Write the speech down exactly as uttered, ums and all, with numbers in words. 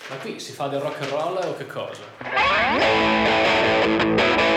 Ma qui si fa del rock and roll o che cosa?